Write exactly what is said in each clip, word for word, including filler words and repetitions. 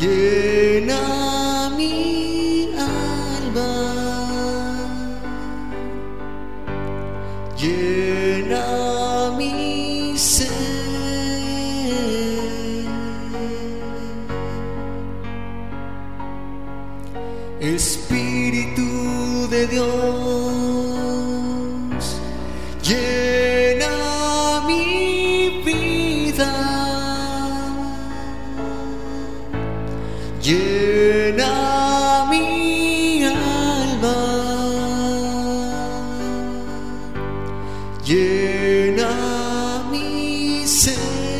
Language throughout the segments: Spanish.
llena mi alma, llena mi ser. Espíritu de Dios, llena mi vida, llena mi alma, llena mi ser.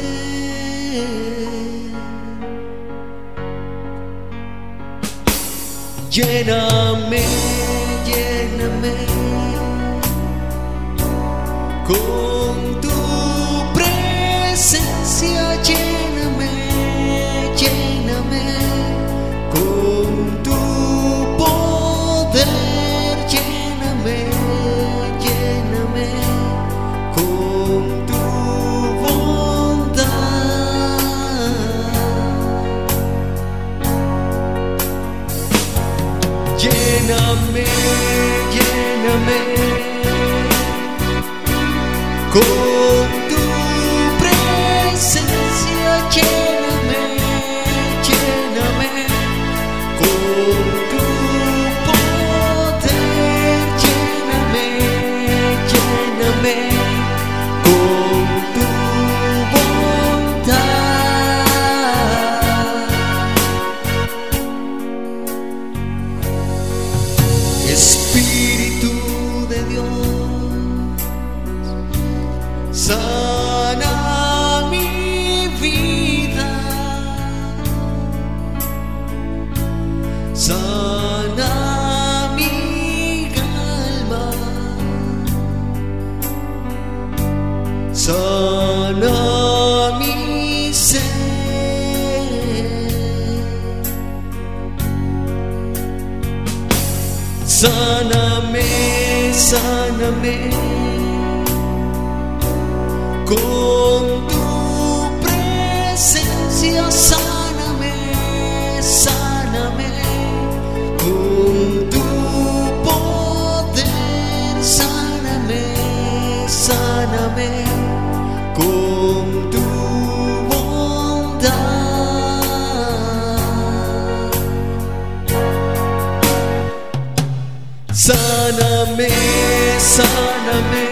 Lléname, lléname con tu presencia, lléname, lléname con tu poder, lléname, lléname con tu bondad. Lléname, lléname con tu presencia, lléname, lléname con tu poder, lléname, lléname con tu bondad. Espíritu de Dios, sana mi vida, sana mi alma, sana mi ser. Sáname, sáname con tu presencia, sáname, sáname con tu poder, sáname, sáname con tu bondad. Sáname, sáname